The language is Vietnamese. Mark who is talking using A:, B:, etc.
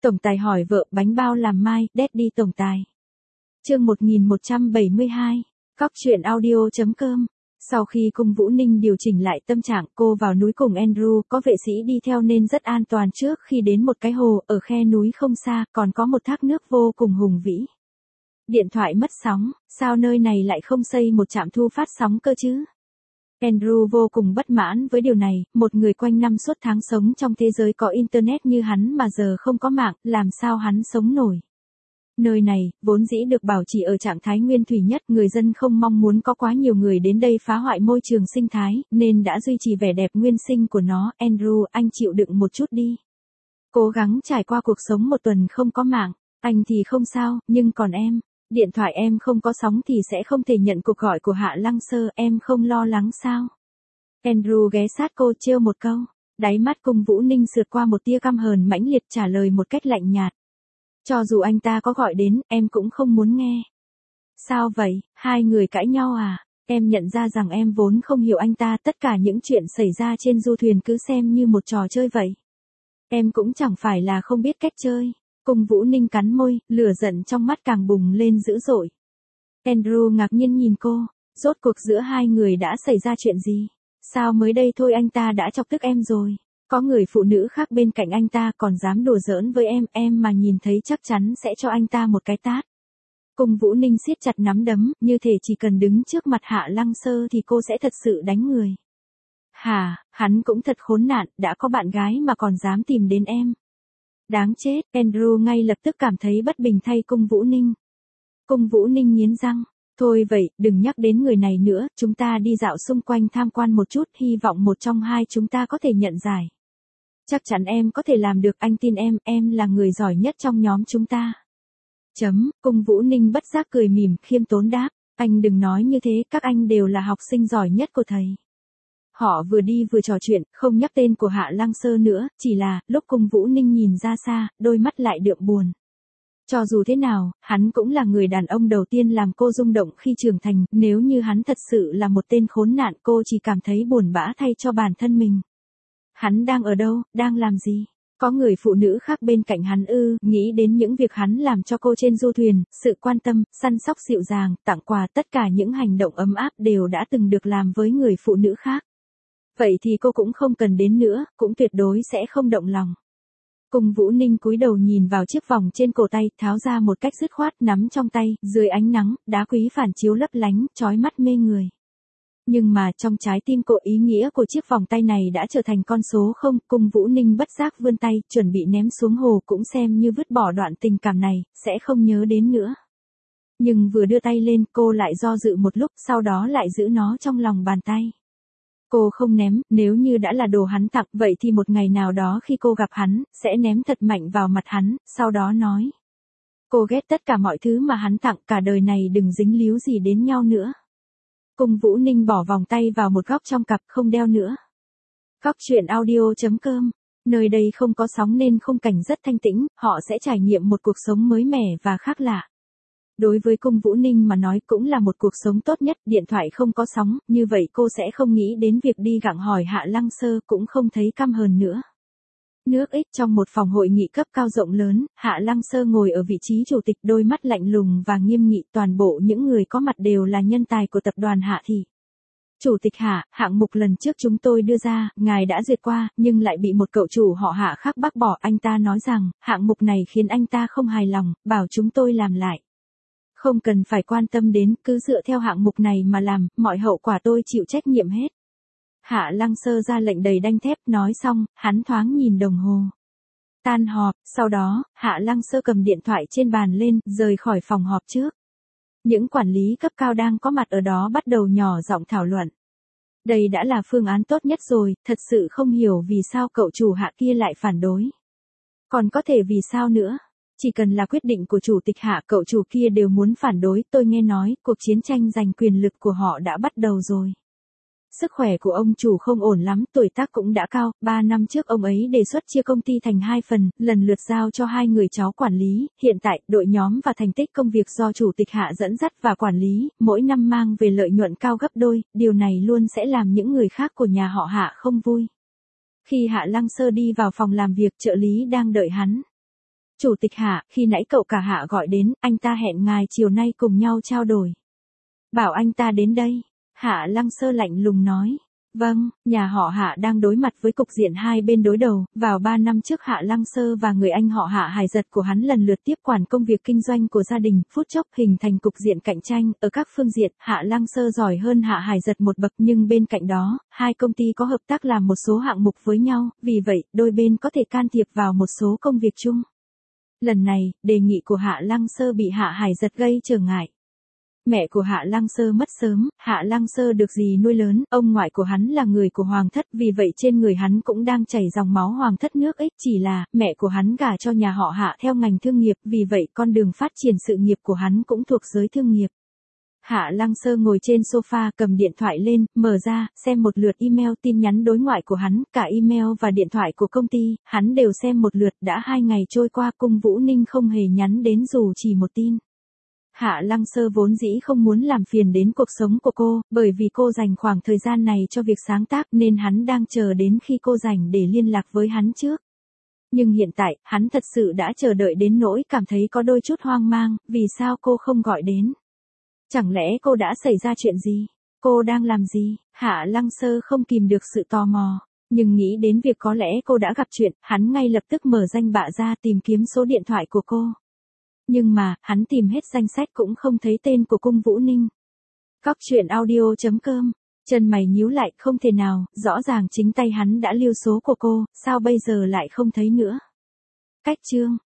A: Tổng tài hỏi vợ bánh bao làm mai, Daddy tổng tài. Chương 1172. Cóc truyện audio.com. Sau khi Cung Vũ Ninh điều chỉnh lại tâm trạng, cô vào núi cùng Andrew, có vệ sĩ đi theo nên rất an toàn. Trước khi đến một cái hồ ở khe núi không xa, còn có một thác nước vô cùng hùng vĩ. Điện thoại mất sóng, sao nơi này lại không xây một trạm thu phát sóng cơ chứ? Andrew vô cùng bất mãn với điều này, một người quanh năm suốt tháng sống trong thế giới có internet như hắn mà giờ không có mạng, làm sao hắn sống nổi? Nơi này, vốn dĩ được bảo trì ở trạng thái nguyên thủy nhất, người dân không mong muốn có quá nhiều người đến đây phá hoại môi trường sinh thái, nên đã duy trì vẻ đẹp nguyên sinh của nó. Andrew, anh chịu đựng một chút đi. Cố gắng trải qua cuộc sống một tuần không có mạng, anh thì không sao, nhưng còn em, điện thoại em không có sóng thì sẽ không thể nhận cuộc gọi của Hạ Lăng Sơ, em không lo lắng sao? Andrew ghé sát cô trêu một câu, đáy mắt Cung Vũ Ninh sượt qua một tia căm hờn mãnh liệt, trả lời một cách lạnh nhạt. Cho dù anh ta có gọi đến, em cũng không muốn nghe. Sao vậy, hai người cãi nhau à? Em nhận ra rằng em vốn không hiểu anh ta, tất cả những chuyện xảy ra trên du thuyền cứ xem như một trò chơi vậy. Em cũng chẳng phải là không biết cách chơi. Cung Vũ Ninh cắn môi, lửa giận trong mắt càng bùng lên dữ dội. Andrew ngạc nhiên nhìn cô, rốt cuộc giữa hai người đã xảy ra chuyện gì? Sao mới đây thôi anh ta đã chọc tức em rồi? Có người phụ nữ khác bên cạnh anh ta còn dám đùa giỡn với em mà nhìn thấy chắc chắn sẽ cho anh ta một cái tát. Cung Vũ Ninh siết chặt nắm đấm, như thể chỉ cần đứng trước mặt Hạ Lăng Sơ thì cô sẽ thật sự đánh người. Hả, hắn cũng thật khốn nạn, đã có bạn gái mà còn dám tìm đến em. Đáng chết, Andrew ngay lập tức cảm thấy bất bình thay Cung Vũ Ninh. Cung Vũ Ninh nghiến răng, thôi vậy, đừng nhắc đến người này nữa, chúng ta đi dạo xung quanh tham quan một chút, hy vọng một trong hai chúng ta có thể nhận giải. Chắc chắn em có thể làm được, anh tin em là người giỏi nhất trong nhóm chúng ta. Cung Vũ Ninh bất giác cười mỉm, khiêm tốn đáp, anh đừng nói như thế, các anh đều là học sinh giỏi nhất của thầy. Họ vừa đi vừa trò chuyện, không nhắc tên của Hạ Lăng Sơ nữa, chỉ là, lúc Cung Vũ Ninh nhìn ra xa, đôi mắt lại đượm buồn. Cho dù thế nào, hắn cũng là người đàn ông đầu tiên làm cô rung động khi trưởng thành, nếu như hắn thật sự là một tên khốn nạn, cô chỉ cảm thấy buồn bã thay cho bản thân mình. Hắn đang ở đâu, đang làm gì? Có người phụ nữ khác bên cạnh hắn ư? Nghĩ đến những việc hắn làm cho cô trên du thuyền, sự quan tâm, săn sóc dịu dàng, tặng quà, tất cả những hành động ấm áp đều đã từng được làm với người phụ nữ khác. Vậy thì cô cũng không cần đến nữa, cũng tuyệt đối sẽ không động lòng. Cung Vũ Ninh cúi đầu nhìn vào chiếc vòng trên cổ tay, tháo ra một cách dứt khoát, nắm trong tay, dưới ánh nắng, đá quý phản chiếu lấp lánh, chói mắt mê người. Nhưng mà trong trái tim cô, ý nghĩa của chiếc vòng tay này đã trở thành con số không. Cung Vũ Ninh bất giác vươn tay, chuẩn bị ném xuống hồ, cũng xem như vứt bỏ đoạn tình cảm này, sẽ không nhớ đến nữa. Nhưng vừa đưa tay lên, cô lại do dự một lúc, sau đó lại giữ nó trong lòng bàn tay. Cô không ném, nếu như đã là đồ hắn tặng, vậy thì một ngày nào đó khi cô gặp hắn, sẽ ném thật mạnh vào mặt hắn, sau đó nói. Cô ghét tất cả mọi thứ mà hắn tặng, cả đời này đừng dính líu gì đến nhau nữa. Cung Vũ Ninh bỏ vòng tay vào một góc trong cặp, không đeo nữa. Cóc truyện audio.com. Nơi đây không có sóng nên khung cảnh rất thanh tĩnh, họ sẽ trải nghiệm một cuộc sống mới mẻ và khác lạ. Đối với Cung Vũ Ninh mà nói cũng là một cuộc sống tốt nhất, điện thoại không có sóng, như vậy cô sẽ không nghĩ đến việc đi gặng hỏi Hạ Lăng Sơ, cũng không thấy căm hờn nữa. Nước X trong một phòng hội nghị cấp cao rộng lớn, Hạ Lăng Sơ ngồi ở vị trí chủ tịch, đôi mắt lạnh lùng và nghiêm nghị, toàn bộ những người có mặt đều là nhân tài của tập đoàn Hạ Thị. Chủ tịch Hạ, hạng mục lần trước chúng tôi đưa ra, ngài đã duyệt qua, nhưng lại bị một cậu chủ họ Hạ khác bác bỏ, anh ta nói rằng, hạng mục này khiến anh ta không hài lòng, bảo chúng tôi làm lại. Không cần phải quan tâm đến, cứ dựa theo hạng mục này mà làm, mọi hậu quả tôi chịu trách nhiệm hết. Hạ Lăng Sơ ra lệnh đầy đanh thép, nói xong, hắn thoáng nhìn đồng hồ. Tan họp, sau đó, Hạ Lăng Sơ cầm điện thoại trên bàn lên, rời khỏi phòng họp trước. Những quản lý cấp cao đang có mặt ở đó bắt đầu nhỏ giọng thảo luận. Đây đã là phương án tốt nhất rồi, thật sự không hiểu vì sao cậu chủ Hạ kia lại phản đối. Còn có thể vì sao nữa? Chỉ cần là quyết định của chủ tịch Hạ, cậu chủ kia đều muốn phản đối, tôi nghe nói, cuộc chiến tranh giành quyền lực của họ đã bắt đầu rồi. Sức khỏe của ông chủ không ổn lắm, tuổi tác cũng đã cao, 3 năm trước ông ấy đề xuất chia công ty thành 2 phần, lần lượt giao cho 2 người cháu quản lý, hiện tại, đội nhóm và thành tích công việc do chủ tịch Hạ dẫn dắt và quản lý, mỗi năm mang về lợi nhuận cao gấp đôi, điều này luôn sẽ làm những người khác của nhà họ Hạ không vui. Khi Hạ Lăng Sơ đi vào phòng làm việc, trợ lý đang đợi hắn. Chủ tịch Hạ, khi nãy cậu cả Hạ gọi đến, anh ta hẹn ngài chiều nay cùng nhau trao đổi. Bảo anh ta đến đây. Hạ Lăng Sơ lạnh lùng nói. Vâng, nhà họ Hạ đang đối mặt với cục diện hai bên đối đầu, vào 3 năm trước Hạ Lăng Sơ và người anh họ Hạ Hải Giật của hắn lần lượt tiếp quản công việc kinh doanh của gia đình, phút chốc hình thành cục diện cạnh tranh, ở các phương diện, Hạ Lăng Sơ giỏi hơn Hạ Hải Giật một bậc nhưng bên cạnh đó, hai công ty có hợp tác làm một số hạng mục với nhau, vì vậy, đôi bên có thể can thiệp vào một số công việc chung. Lần này, đề nghị của Hạ Lăng Sơ bị Hạ Hải Giật gây trở ngại. Mẹ của Hạ Lăng Sơ mất sớm, Hạ Lăng Sơ được dì nuôi lớn, ông ngoại của hắn là người của Hoàng thất, vì vậy trên người hắn cũng đang chảy dòng máu Hoàng thất nước ích, chỉ là, mẹ của hắn gả cho nhà họ Hạ theo ngành thương nghiệp, vì vậy con đường phát triển sự nghiệp của hắn cũng thuộc giới thương nghiệp. Hạ Lăng Sơ ngồi trên sofa cầm điện thoại lên, mở ra, xem một lượt email tin nhắn đối ngoại của hắn, cả email và điện thoại của công ty, hắn đều xem một lượt, đã 2 ngày trôi qua Cung Vũ Ninh không hề nhắn đến dù chỉ một tin. Hạ Lăng Sơ vốn dĩ không muốn làm phiền đến cuộc sống của cô, bởi vì cô dành khoảng thời gian này cho việc sáng tác nên hắn đang chờ đến khi cô rảnh để liên lạc với hắn trước. Nhưng hiện tại, hắn thật sự đã chờ đợi đến nỗi cảm thấy có đôi chút hoang mang, vì sao cô không gọi đến? Chẳng lẽ cô đã xảy ra chuyện gì? Cô đang làm gì? Hạ Lăng Sơ không kìm được sự tò mò. Nhưng nghĩ đến việc có lẽ cô đã gặp chuyện, hắn ngay lập tức mở danh bạ ra tìm kiếm số điện thoại của cô. Nhưng mà, hắn tìm hết danh sách cũng không thấy tên của Cung Vũ Ninh. Cóc truyện audio.com. Chân mày nhíu lại, không thể nào, rõ ràng chính tay hắn đã lưu số của cô, sao bây giờ lại không thấy nữa? Cách chương.